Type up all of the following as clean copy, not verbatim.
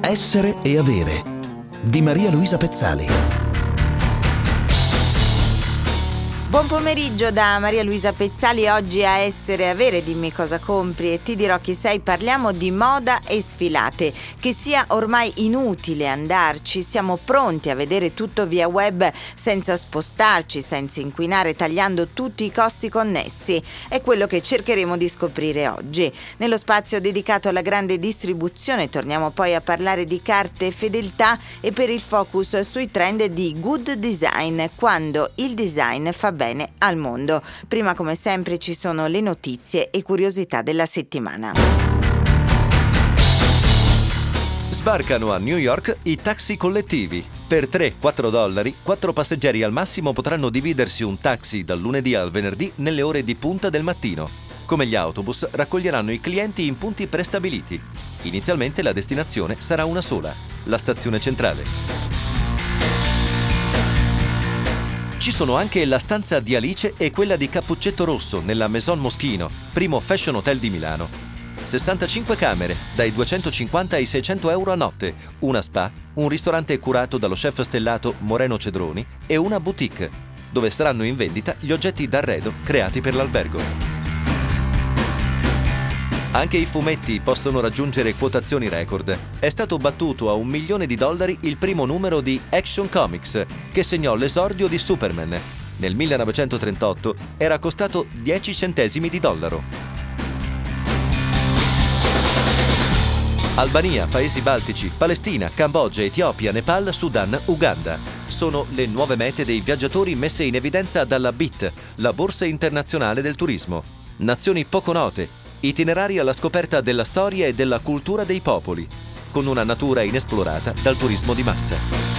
Essere e avere di Maria Luisa Pezzali. Buon pomeriggio da Maria Luisa Pezzali. Oggi a Essere e Avere, dimmi cosa compri e ti dirò chi sei, parliamo di moda e sfilate. Che sia ormai inutile andarci, siamo pronti a vedere tutto via web senza spostarci, senza inquinare, tagliando tutti i costi connessi. È quello che cercheremo di scoprire oggi. Nello spazio dedicato alla grande distribuzione torniamo poi a parlare di carte fedeltà e per il focus sui trend di good design, quando il design fa bene al mondo. Prima, come sempre, ci sono le notizie e curiosità della settimana. Sbarcano a New York i taxi collettivi. Per $3-4, 4 passeggeri al massimo potranno dividersi un taxi dal lunedì al venerdì nelle ore di punta del mattino. Come gli autobus, raccoglieranno i clienti in punti prestabiliti. Inizialmente la destinazione sarà una sola, la stazione centrale. Ci sono anche la stanza di Alice e quella di Cappuccetto Rosso nella Maison Moschino, primo fashion hotel di Milano. 65 camere, dai 250 ai 600 euro a notte, una spa, un ristorante curato dallo chef stellato Moreno Cedroni e una boutique, dove saranno in vendita gli oggetti d'arredo creati per l'albergo. Anche i fumetti possono raggiungere quotazioni record. È stato battuto a $1 milione il primo numero di Action Comics, che segnò l'esordio di Superman. Nel 1938 era costato 10 centesimi di dollaro. Albania, Paesi Baltici, Palestina, Cambogia, Etiopia, Nepal, Sudan, Uganda. Sono le nuove mete dei viaggiatori messe in evidenza dalla BIT, la Borsa Internazionale del Turismo. Nazioni poco note, itinerari alla scoperta della storia e della cultura dei popoli, con una natura inesplorata dal turismo di massa.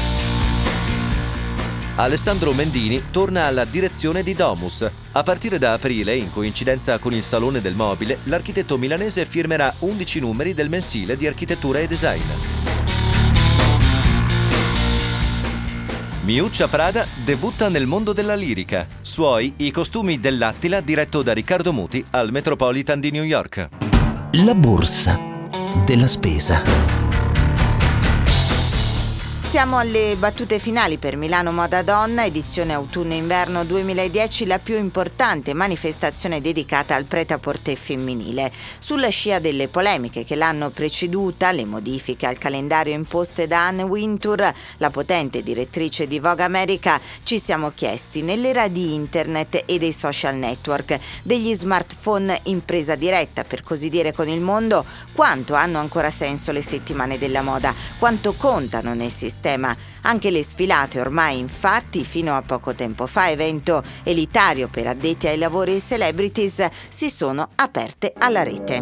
Alessandro Mendini torna alla direzione di Domus. A partire da aprile, in coincidenza con il Salone del Mobile, l'architetto milanese firmerà 11 numeri del mensile di architettura e design. Miuccia Prada debutta nel mondo della lirica. Suoi i costumi dell'Attila, diretto da Riccardo Muti al Metropolitan di New York. La borsa della spesa. Siamo alle battute finali per Milano Moda Donna, edizione autunno-inverno 2010, la più importante manifestazione dedicata al prêt-à-porter femminile. Sulla scia delle polemiche che l'hanno preceduta, le modifiche al calendario imposte da Anne Wintour, la potente direttrice di Vogue America, ci siamo chiesti, nell'era di internet e dei social network, degli smartphone in presa diretta, per così dire, con il mondo, quanto hanno ancora senso le settimane della moda, quanto contano nel sistema. Anche le sfilate ormai, infatti, fino a poco tempo fa evento elitario per addetti ai lavori e celebrities, si sono aperte alla rete.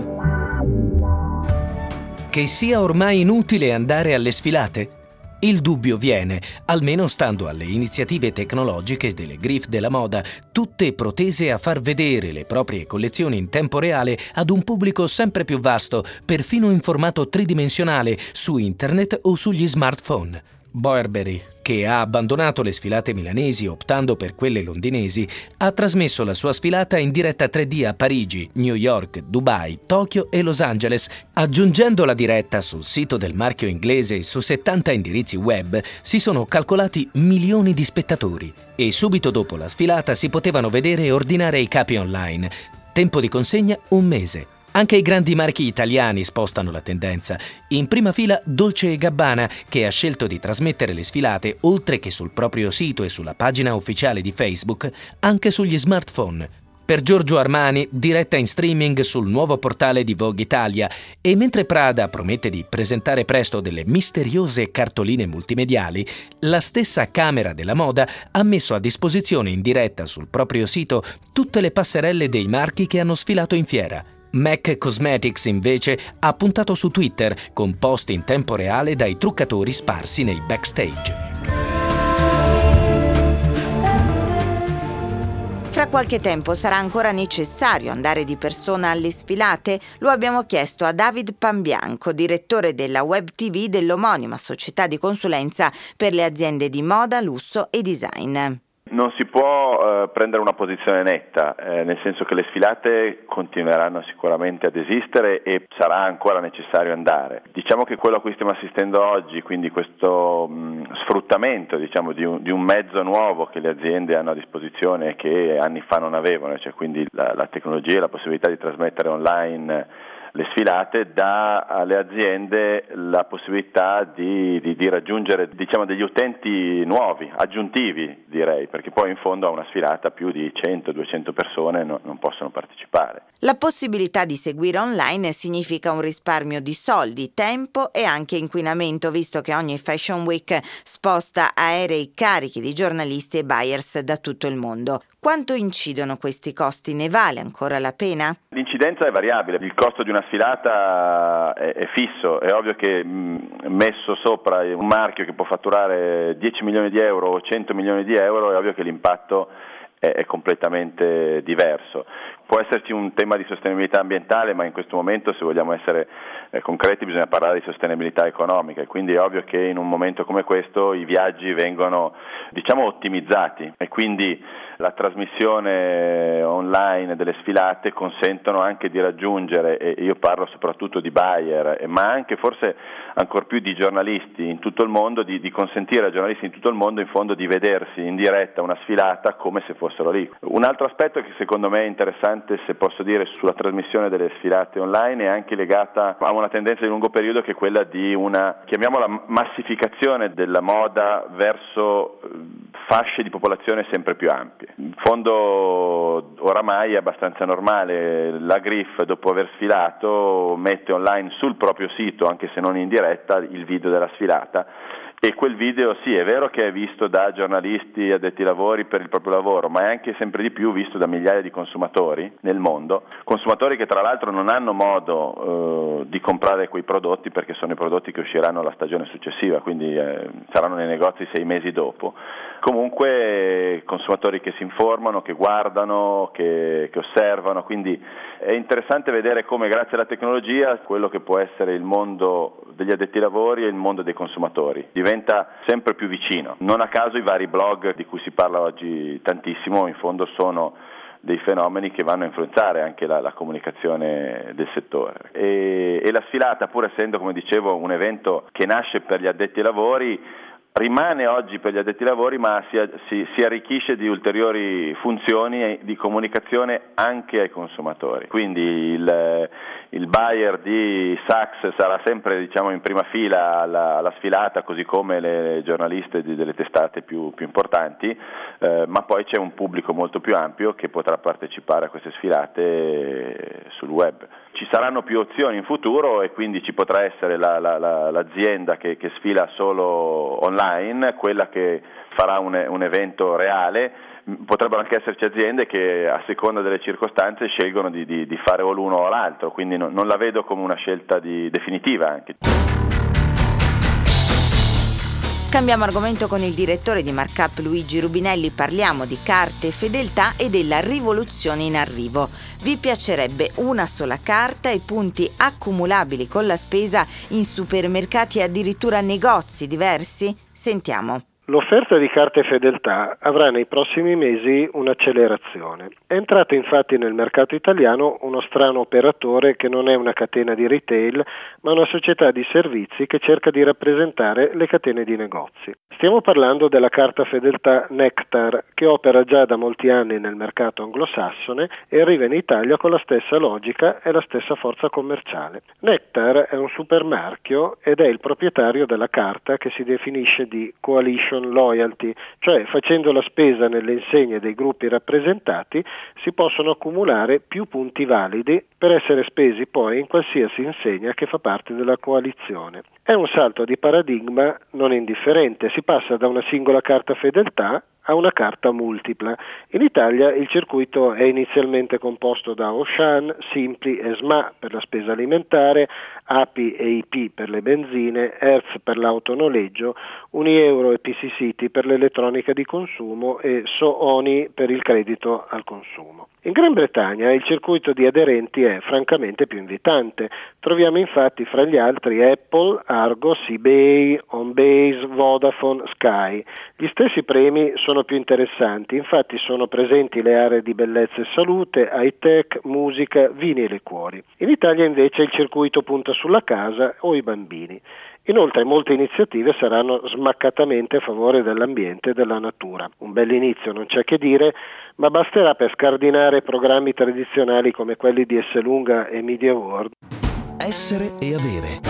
Che sia ormai inutile andare alle sfilate? Il dubbio viene, almeno stando alle iniziative tecnologiche delle Griff della moda, tutte protese a far vedere le proprie collezioni in tempo reale ad un pubblico sempre più vasto, perfino in formato tridimensionale, su internet o sugli smartphone. Burberry, che ha abbandonato le sfilate milanesi optando per quelle londinesi, ha trasmesso la sua sfilata in diretta 3D a Parigi, New York, Dubai, Tokyo e Los Angeles. Aggiungendo la diretta sul sito del marchio inglese su 70 indirizzi web, si sono calcolati milioni di spettatori e subito dopo la sfilata si potevano vedere e ordinare i capi online. Tempo di consegna 1 mese. Anche i grandi marchi italiani spostano la tendenza. In prima fila Dolce & Gabbana, che ha scelto di trasmettere le sfilate, oltre che sul proprio sito e sulla pagina ufficiale di Facebook, anche sugli smartphone. Per Giorgio Armani, diretta in streaming sul nuovo portale di Vogue Italia, e mentre Prada promette di presentare presto delle misteriose cartoline multimediali, la stessa Camera della Moda ha messo a disposizione in diretta sul proprio sito tutte le passerelle dei marchi che hanno sfilato in fiera. MAC Cosmetics invece ha puntato su Twitter con post in tempo reale dai truccatori sparsi nei backstage. Fra qualche tempo sarà ancora necessario andare di persona alle sfilate? Lo abbiamo chiesto a David Pambianco, direttore della web TV dell'omonima società di consulenza per le aziende di moda, lusso e design. Non si può prendere una posizione netta, nel senso che le sfilate continueranno sicuramente ad esistere e sarà ancora necessario andare. Diciamo che quello a cui stiamo assistendo oggi, quindi questo sfruttamento di un mezzo nuovo che le aziende hanno a disposizione e che anni fa non avevano, cioè quindi la tecnologia e la possibilità di trasmettere online le sfilate, dà alle aziende la possibilità di raggiungere degli utenti nuovi, aggiuntivi direi, perché poi in fondo a una sfilata più di 100-200 persone non possono partecipare. La possibilità di seguire online significa un risparmio di soldi, tempo e anche inquinamento, visto che ogni Fashion Week sposta aerei carichi di giornalisti e buyers da tutto il mondo. Quanto incidono questi costi? Ne vale ancora la pena? L'incidenza è variabile, il costo di una sfilata è fisso, è ovvio che messo sopra un marchio che può fatturare 10 milioni di euro o 100 milioni di euro è ovvio che l'impatto è completamente diverso. Può esserci un tema di sostenibilità ambientale, ma in questo momento, se vogliamo essere concreti, bisogna parlare di sostenibilità economica, e quindi è ovvio che in un momento come questo i viaggi vengono ottimizzati, e quindi la trasmissione online delle sfilate consentono anche di raggiungere, e io parlo soprattutto di buyer, ma anche forse ancor più di giornalisti in tutto il mondo, di consentire a giornalisti in tutto il mondo in fondo di vedersi in diretta una sfilata come se fossero lì. Un altro aspetto che secondo me è interessante, se posso dire, sulla trasmissione delle sfilate online è anche legata a una tendenza di lungo periodo, che è quella di una, chiamiamola, massificazione della moda verso fasce di popolazione sempre più ampie. In fondo oramai è abbastanza normale, la Griff dopo aver sfilato mette online sul proprio sito, anche se non in diretta, il video della sfilata, e quel video sì, è vero che è visto da giornalisti addetti ai lavori per il proprio lavoro, ma è anche sempre di più visto da migliaia di consumatori nel mondo, consumatori che tra l'altro non hanno modo di comprare quei prodotti, perché sono i prodotti che usciranno la stagione successiva, quindi saranno nei negozi 6 mesi dopo. Comunque consumatori che si informano, che guardano, che osservano, quindi è interessante vedere come grazie alla tecnologia quello che può essere il mondo degli addetti ai lavori e il mondo dei consumatori diventa sempre più vicino. Non a caso i vari blog di cui si parla oggi tantissimo in fondo sono dei fenomeni che vanno a influenzare anche la comunicazione del settore, e la sfilata, pur essendo, come dicevo, un evento che nasce per gli addetti ai lavori, rimane oggi per gli addetti ai lavori, ma si arricchisce di ulteriori funzioni di comunicazione anche ai consumatori. Quindi il buyer di Saks sarà sempre in prima fila alla sfilata, così come le giornaliste delle testate più importanti, ma poi c'è un pubblico molto più ampio che potrà partecipare a queste sfilate sul web. Ci saranno più opzioni in futuro, e quindi ci potrà essere l'azienda che sfila solo online, quella che farà un evento reale. Potrebbero anche esserci aziende che a seconda delle circostanze scelgono di fare o l'uno o l'altro, quindi non la vedo come una scelta definitiva anche. Cambiamo argomento con il direttore di Markup Luigi Rubinelli, parliamo di carte fedeltà e della rivoluzione in arrivo. Vi piacerebbe una sola carta e punti accumulabili con la spesa in supermercati e addirittura negozi diversi? Sentiamo. L'offerta di carte fedeltà avrà nei prossimi mesi un'accelerazione. È entrato infatti nel mercato italiano uno strano operatore che non è una catena di retail, ma una società di servizi che cerca di rappresentare le catene di negozi. Stiamo parlando della carta fedeltà Nectar, che opera già da molti anni nel mercato anglosassone e arriva in Italia con la stessa logica e la stessa forza commerciale. Nectar è un supermarchio ed è il proprietario della carta, che si definisce di Coalition Loyalty, cioè facendo la spesa nelle insegne dei gruppi rappresentati si possono accumulare più punti validi per essere spesi poi in qualsiasi insegna che fa parte della coalizione. È un salto di paradigma non indifferente, si passa da una singola carta fedeltà a una carta multipla. In Italia il circuito è inizialmente composto da Auchan, Simply e SMA per la spesa alimentare, API e IP per le benzine, Hertz per l'autonoleggio, Unieuro e PC City per l'elettronica di consumo e SoOni per il credito al consumo. In Gran Bretagna il circuito di aderenti è francamente più invitante. Troviamo infatti fra gli altri Apple, Argos, eBay, Homebase, Vodafone, Sky. Gli stessi premi sono sono più interessanti, infatti sono presenti le aree di bellezza e salute, high tech, musica, vini e liquori. In Italia invece il circuito punta sulla casa o i bambini. Inoltre molte iniziative saranno smaccatamente a favore dell'ambiente e della natura. Un bell'inizio, non c'è che dire, ma basterà per scardinare programmi tradizionali come quelli di Esselunga e Media World. Essere e avere.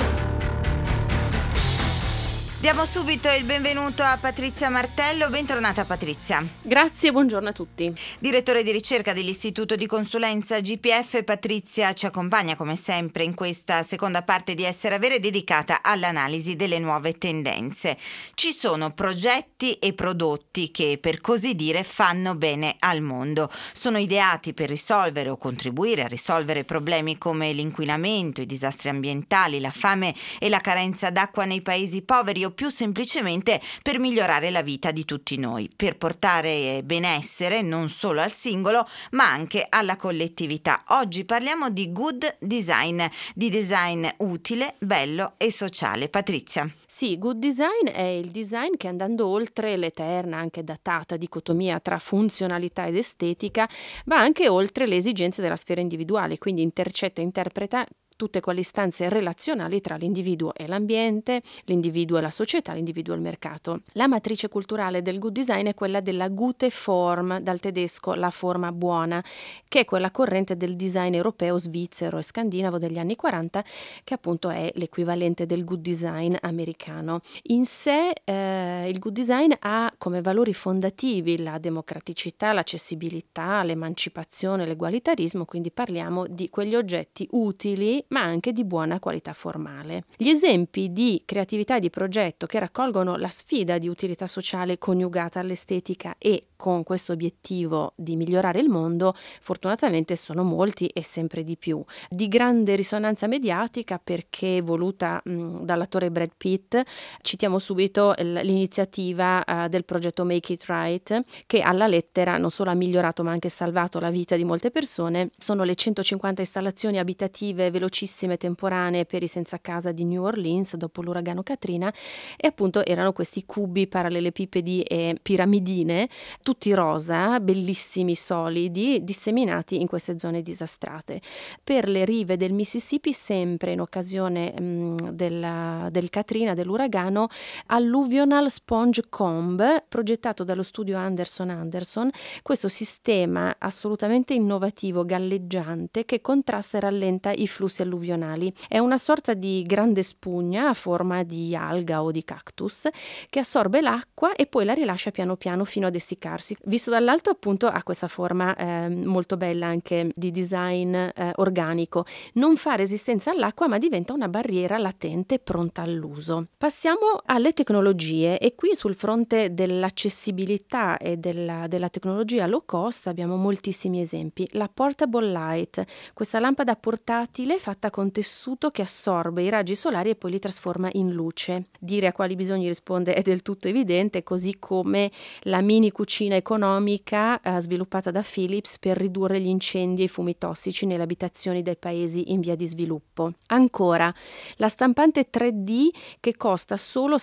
Diamo subito il benvenuto a Patrizia Martello. Bentornata Patrizia. Grazie, buongiorno a tutti. Direttore di ricerca dell'Istituto di Consulenza GPF, Patrizia ci accompagna come sempre in questa seconda parte di Essere Avere dedicata all'analisi delle nuove tendenze. Ci sono progetti e prodotti che, per così dire, fanno bene al mondo. Sono ideati per risolvere o contribuire a risolvere problemi come l'inquinamento, i disastri ambientali, la fame e la carenza d'acqua nei paesi poveri, o più semplicemente per migliorare la vita di tutti noi, per portare benessere non solo al singolo ma anche alla collettività. Oggi parliamo di good design, di design utile, bello e sociale. Patrizia. Sì, good design è il design che, andando oltre l'eterna, anche datata dicotomia tra funzionalità ed estetica, va anche oltre le esigenze della sfera individuale, quindi intercetta e interpreta tutte quelle istanze relazionali tra l'individuo e l'ambiente, l'individuo e la società, l'individuo e il mercato. La matrice culturale del good design è quella della gute Form, dal tedesco la forma buona, che è quella corrente del design europeo, svizzero e scandinavo degli anni 40, che appunto è l'equivalente del good design americano. In sé il good design ha come valori fondativi la democraticità, l'accessibilità, l'emancipazione, l'egualitarismo, quindi parliamo di quegli oggetti utili ma anche di buona qualità formale. Gli esempi di creatività e di progetto che raccolgono la sfida di utilità sociale coniugata all'estetica e con questo obiettivo di migliorare il mondo, fortunatamente sono molti e sempre di più. Di grande risonanza mediatica perché voluta dall'attore Brad Pitt, citiamo subito l'iniziativa del progetto Make It Right, che alla lettera non solo ha migliorato ma anche salvato la vita di molte persone. Sono le 150 installazioni abitative velocissime temporanee per i senza casa di New Orleans dopo l'uragano Katrina, e appunto erano questi cubi parallelepipedi e piramidine tutti rosa, bellissimi, solidi, disseminati in queste zone disastrate. Per le rive del Mississippi, sempre in occasione del Katrina, dell'uragano, Alluvional Sponge Comb, progettato dallo studio Anderson, questo sistema assolutamente innovativo, galleggiante, che contrasta e rallenta i flussi alluvionali. È una sorta di grande spugna a forma di alga o di cactus che assorbe l'acqua e poi la rilascia piano piano fino ad essiccarsi. Visto dall'alto appunto ha questa forma molto bella anche di design organico. Non fa resistenza all'acqua ma diventa una barriera latente pronta all'uso. Passiamo alle tecnologie e qui sul fronte dell'accessibilità e della tecnologia low cost abbiamo moltissimi esempi. La Portable Light, questa lampada portatile fatta con tessuto che assorbe i raggi solari e poi li trasforma in luce. Dire a quali bisogni risponde è del tutto evidente, così come la mini cucina economica sviluppata da Philips per ridurre gli incendi e i fumi tossici nelle abitazioni dei paesi in via di sviluppo. Ancora, la stampante 3D che costa solo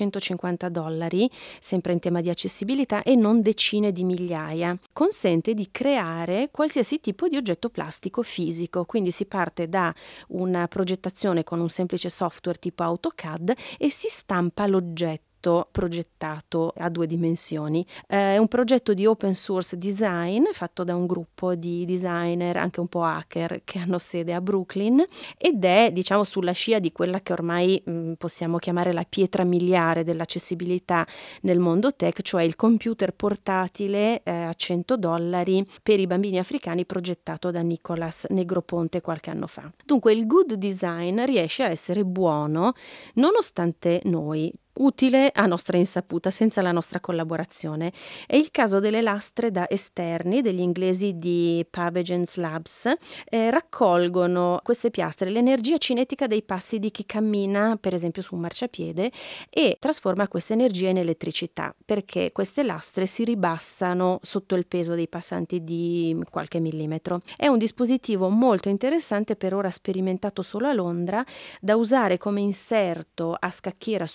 $750, sempre in tema di accessibilità, e non decine di migliaia. Consente di creare qualsiasi tipo di oggetto plastico fisico, quindi si parte da una progettazione con un semplice software tipo AutoCAD e si stampa l'oggetto progettato a 2 dimensioni. È un progetto di open source design fatto da un gruppo di designer, anche un po' hacker, che hanno sede a Brooklyn, ed è, diciamo, sulla scia di quella che ormai possiamo chiamare la pietra miliare dell'accessibilità nel mondo tech, cioè il computer portatile a $100 per i bambini africani, progettato da Nicolas Negroponte qualche anno fa. Dunque il good design riesce a essere buono nonostante noi, utile a nostra insaputa, senza la nostra collaborazione. È il caso delle lastre da esterni degli inglesi di Pavage Labs. Raccolgono queste piastre l'energia cinetica dei passi di chi cammina, per esempio su un marciapiede, e trasforma questa energia in elettricità, perché queste lastre si ribassano sotto il peso dei passanti di qualche millimetro. È un dispositivo molto interessante, per ora sperimentato solo a Londra, da usare come inserto a scacchiera su qualsiasi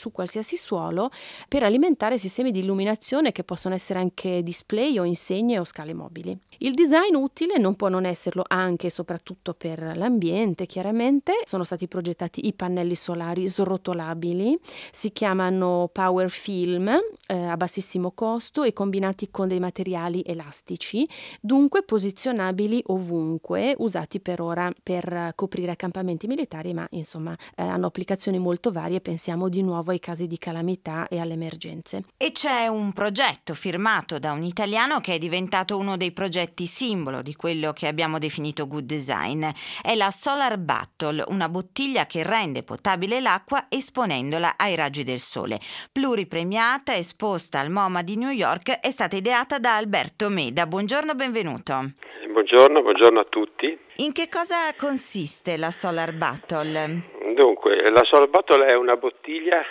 suolo per alimentare sistemi di illuminazione che possono essere anche display o insegne o scale mobili. Il design utile non può non esserlo anche e soprattutto per l'ambiente, chiaramente. Sono stati progettati i pannelli solari srotolabili, si chiamano Power Film, a bassissimo costo e combinati con dei materiali elastici, dunque posizionabili ovunque, usati per ora per coprire accampamenti militari, ma insomma hanno applicazioni molto varie, pensiamo di nuovo ai casi di calamità e alle emergenze. E c'è un progetto firmato da un italiano che è diventato uno dei progetti simbolo di quello che abbiamo definito good design. È la Solar Battle, una bottiglia che rende potabile l'acqua esponendola ai raggi del sole. Pluripremiata, esposta al MoMA di New York, è stata ideata da Alberto Meda. Buongiorno, benvenuto. Buongiorno a tutti. In che cosa consiste la Solar Battle? Dunque, la Solar Battle è una bottiglia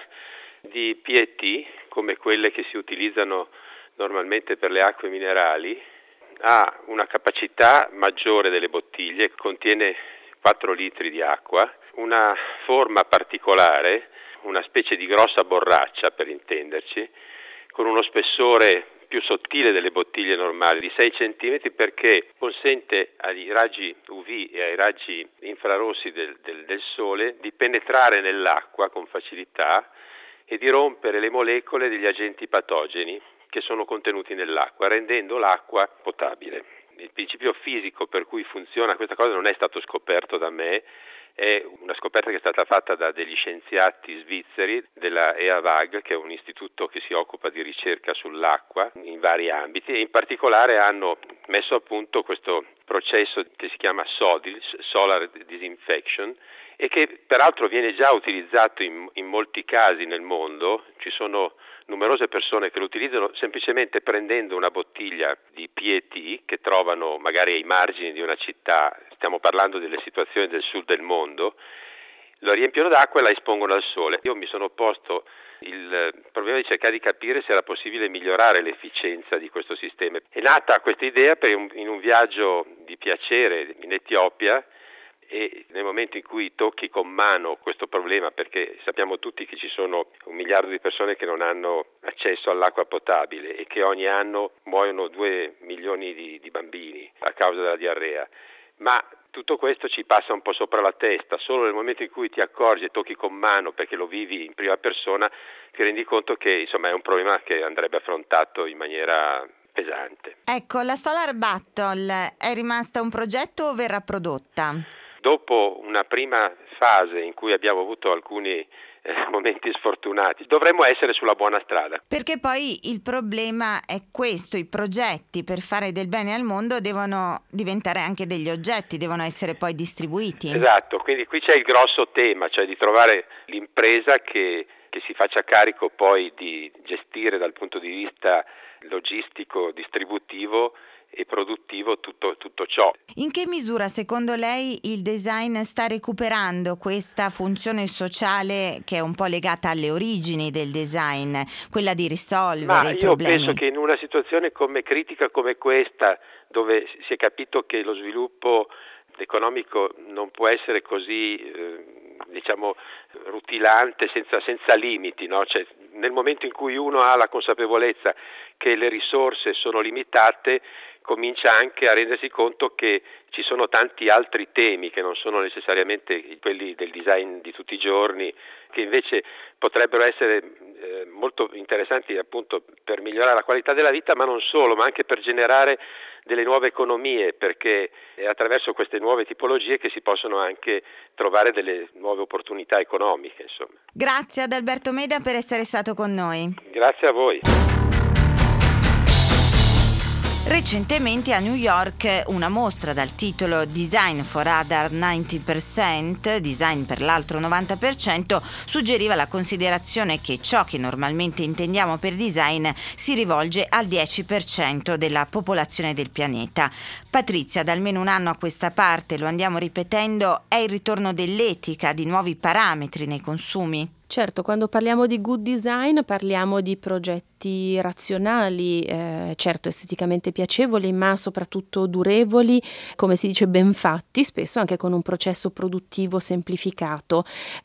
di PET, come quelle che si utilizzano normalmente per le acque minerali. Ha una capacità maggiore delle bottiglie, contiene 4 litri di acqua, una forma particolare, una specie di grossa borraccia per intenderci, con uno spessore più sottile delle bottiglie normali di 6 cm perché consente ai raggi UV e ai raggi infrarossi del sole di penetrare nell'acqua con facilità e di rompere le molecole degli agenti patogeni che sono contenuti nell'acqua, rendendo l'acqua potabile. Il principio fisico per cui funziona questa cosa non è stato scoperto da me, è una scoperta che è stata fatta da degli scienziati svizzeri della EAWAG, che è un istituto che si occupa di ricerca sull'acqua in vari ambiti, e in particolare hanno messo a punto questo processo che si chiama SODIL, Solar Disinfection, e che peraltro viene già utilizzato in molti casi nel mondo. Ci sono numerose persone che lo utilizzano semplicemente prendendo una bottiglia di PET che trovano magari ai margini di una città, stiamo parlando delle situazioni del sud del mondo, lo riempiono d'acqua e la espongono al sole. Io mi sono posto il problema di cercare di capire se era possibile migliorare l'efficienza di questo sistema. È nata questa idea in un viaggio di piacere in Etiopia, e nel momento in cui tocchi con mano questo problema, perché sappiamo tutti che ci sono 1 miliardo di persone che non hanno accesso all'acqua potabile e che ogni anno muoiono 2 milioni di bambini a causa della diarrea, ma tutto questo ci passa un po' sopra la testa. Solo nel momento in cui ti accorgi e tocchi con mano, perché lo vivi in prima persona, ti rendi conto che insomma è un problema che andrebbe affrontato in maniera pesante. Ecco, la Solar Battle è rimasta un progetto o verrà prodotta? Dopo una prima fase in cui abbiamo avuto alcuni momenti sfortunati, dovremmo essere sulla buona strada. Perché poi il problema è questo: i progetti per fare del bene al mondo devono diventare anche degli oggetti, devono essere poi distribuiti. Esatto, quindi qui c'è il grosso tema, cioè di trovare l'impresa che si faccia carico poi di gestire dal punto di vista logistico, distributivo e produttivo tutto ciò. In che misura secondo lei il design sta recuperando questa funzione sociale che è un po' legata alle origini del design, quella di risolvere i problemi? Io penso che in una situazione critica come questa, dove si è capito che lo sviluppo economico non può essere così rutilante, senza limiti, no? Cioè, nel momento in cui uno ha la consapevolezza che le risorse sono limitate, comincia anche a rendersi conto che ci sono tanti altri temi che non sono necessariamente quelli del design di tutti i giorni, che invece potrebbero essere molto interessanti appunto per migliorare la qualità della vita, ma non solo, ma anche per generare delle nuove economie, perché è attraverso queste nuove tipologie che si possono anche trovare delle nuove opportunità economiche, insomma. Grazie ad Alberto Meda per essere stato con noi. Grazie a voi. Recentemente a New York una mostra dal titolo Design for Other 90%, Design per l'altro 90%, suggeriva la considerazione che ciò che normalmente intendiamo per design si rivolge al 10% della popolazione del pianeta. Patrizia, da almeno un anno a questa parte, lo andiamo ripetendo, è il ritorno dell'etica, di nuovi parametri nei consumi? Certo, quando parliamo di good design parliamo di progetti razionali, certo esteticamente piacevoli, ma soprattutto durevoli, come si dice ben fatti, spesso anche con un processo produttivo semplificato.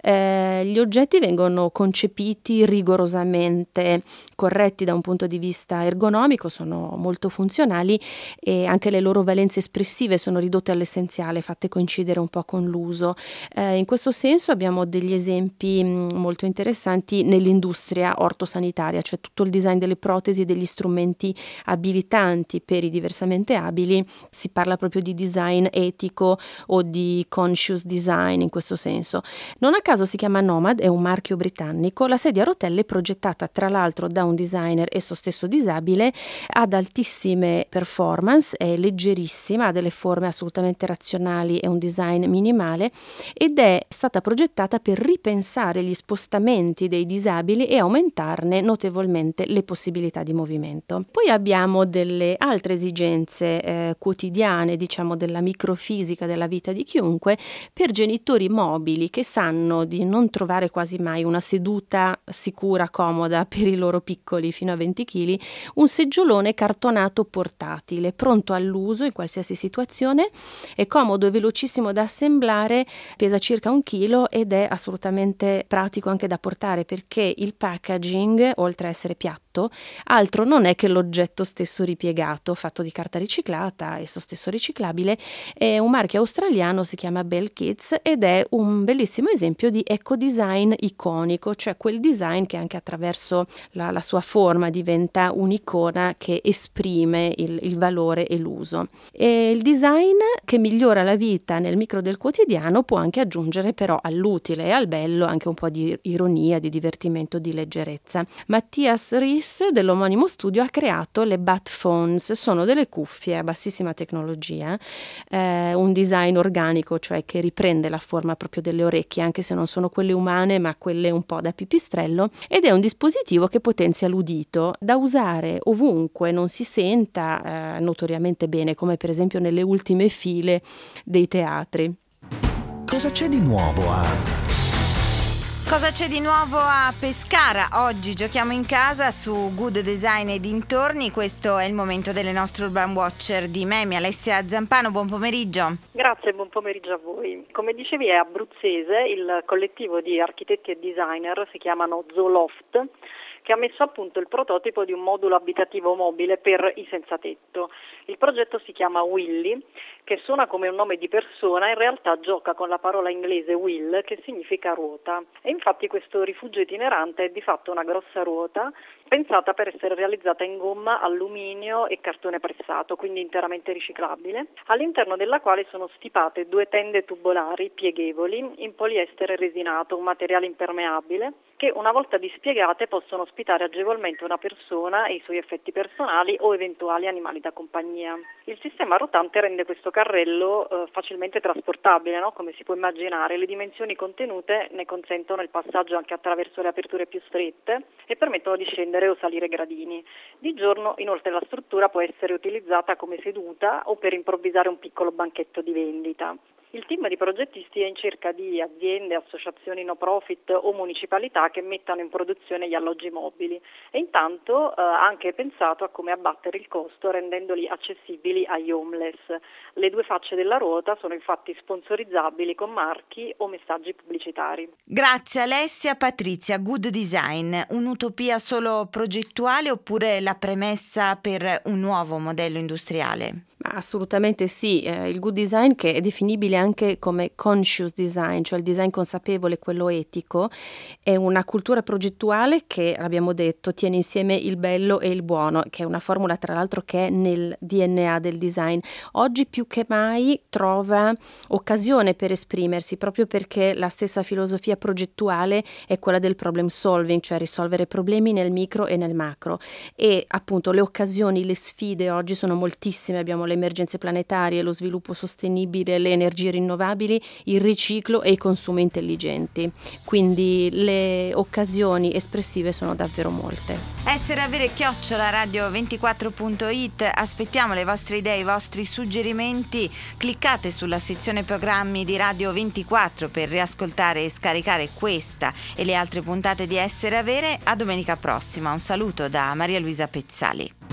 Gli oggetti vengono concepiti rigorosamente corretti da un punto di vista ergonomico, sono molto funzionali e anche le loro valenze espressive sono ridotte all'essenziale, fatte coincidere un po' con l'uso. In questo senso abbiamo degli esempi molto interessanti nell'industria ortosanitaria, cioè tutto il design delle protesi e degli strumenti abilitanti per i diversamente abili. Si parla proprio di design etico o di conscious design in questo senso. Non a caso si chiama Nomad, è un marchio britannico. La sedia a rotelle è progettata tra l'altro da un designer esso stesso disabile, ad altissime performance, è leggerissima, ha delle forme assolutamente razionali e un design minimale ed è stata progettata per ripensare gli spostamenti dei disabili e aumentarne notevolmente le possibilità di movimento. Poi abbiamo delle altre esigenze quotidiane, diciamo della microfisica della vita di chiunque, per genitori mobili che sanno di non trovare quasi mai una seduta sicura, comoda per i loro piccoli fino a 20 kg, un seggiolone cartonato portatile, pronto all'uso in qualsiasi situazione, è comodo e velocissimo da assemblare, pesa circa 1 chilo ed è assolutamente pratico anche da portare, perché il packaging, oltre a essere piatto, altro non è che l'oggetto stesso ripiegato, fatto di carta riciclata, esso stesso riciclabile. È un marchio australiano, si chiama Bell Kids ed è un bellissimo esempio di eco-design iconico, cioè quel design che anche attraverso la sua forma diventa un'icona che esprime il valore e l'uso. E il design che migliora la vita nel micro del quotidiano può anche aggiungere però all'utile e al bello anche un po' di ironia, di divertimento, di leggerezza. Mattias Ries dell'omonimo studio ha creato le Bat Phones, sono delle cuffie a bassissima tecnologia, un design organico, cioè che riprende la forma proprio delle orecchie, anche se non sono quelle umane ma quelle un po' da pipistrello, ed è un dispositivo che potenzia l'udito, da usare ovunque non si senta notoriamente bene, come per esempio nelle ultime file dei teatri. Cosa c'è di nuovo Cosa c'è di nuovo a Pescara? Oggi giochiamo in casa su Good Design e dintorni. Questo è il momento delle nostre Urban Watcher di Memi. Alessia Zampano, buon pomeriggio. Grazie, buon pomeriggio a voi. Come dicevi, è abruzzese, il collettivo di architetti e designer si chiamano Zooloft, che ha messo a punto il prototipo di un modulo abitativo mobile per i senza tetto. Il progetto si chiama Willy, che suona come un nome di persona, in realtà gioca con la parola inglese wheel, che significa ruota. E infatti questo rifugio itinerante è di fatto una grossa ruota, pensata per essere realizzata in gomma, alluminio e cartone pressato, quindi interamente riciclabile, all'interno della quale sono stipate 2 tende tubolari pieghevoli in poliestere resinato, un materiale impermeabile, che una volta dispiegate possono ospitare agevolmente una persona e i suoi effetti personali o eventuali animali da compagnia. Il sistema rotante rende questo carrello facilmente trasportabile, no? Come si può immaginare. Le dimensioni contenute ne consentono il passaggio anche attraverso le aperture più strette e permettono di scendere o salire gradini. Di giorno, inoltre, la struttura può essere utilizzata come seduta o per improvvisare un piccolo banchetto di vendita. Il team di progettisti è in cerca di aziende, associazioni no profit o municipalità che mettano in produzione gli alloggi mobili e intanto ha anche pensato a come abbattere il costo rendendoli accessibili agli homeless. Le 2 facce della ruota sono infatti sponsorizzabili con marchi o messaggi pubblicitari. Grazie Alessia. Patrizia, Good Design, un'utopia solo progettuale oppure la premessa per un nuovo modello industriale? Assolutamente sì, il good design, che è definibile anche come conscious design, cioè il design consapevole, quello etico, è una cultura progettuale che, abbiamo detto, tiene insieme il bello e il buono, che è una formula tra l'altro che è nel DNA del design. Oggi più che mai trova occasione per esprimersi, proprio perché la stessa filosofia progettuale è quella del problem solving, cioè risolvere problemi nel micro e nel macro, e appunto le occasioni, le sfide oggi sono moltissime. Abbiamo le emergenze planetarie, lo sviluppo sostenibile, le energie rinnovabili, il riciclo e i consumi intelligenti. Quindi le occasioni espressive sono davvero molte. Essere avere @radio24.it, aspettiamo le vostre idee, i vostri suggerimenti. Cliccate sulla sezione programmi di Radio 24 per riascoltare e scaricare questa e le altre puntate di Essere Avere. A domenica prossima. Un saluto da Maria Luisa Pezzali.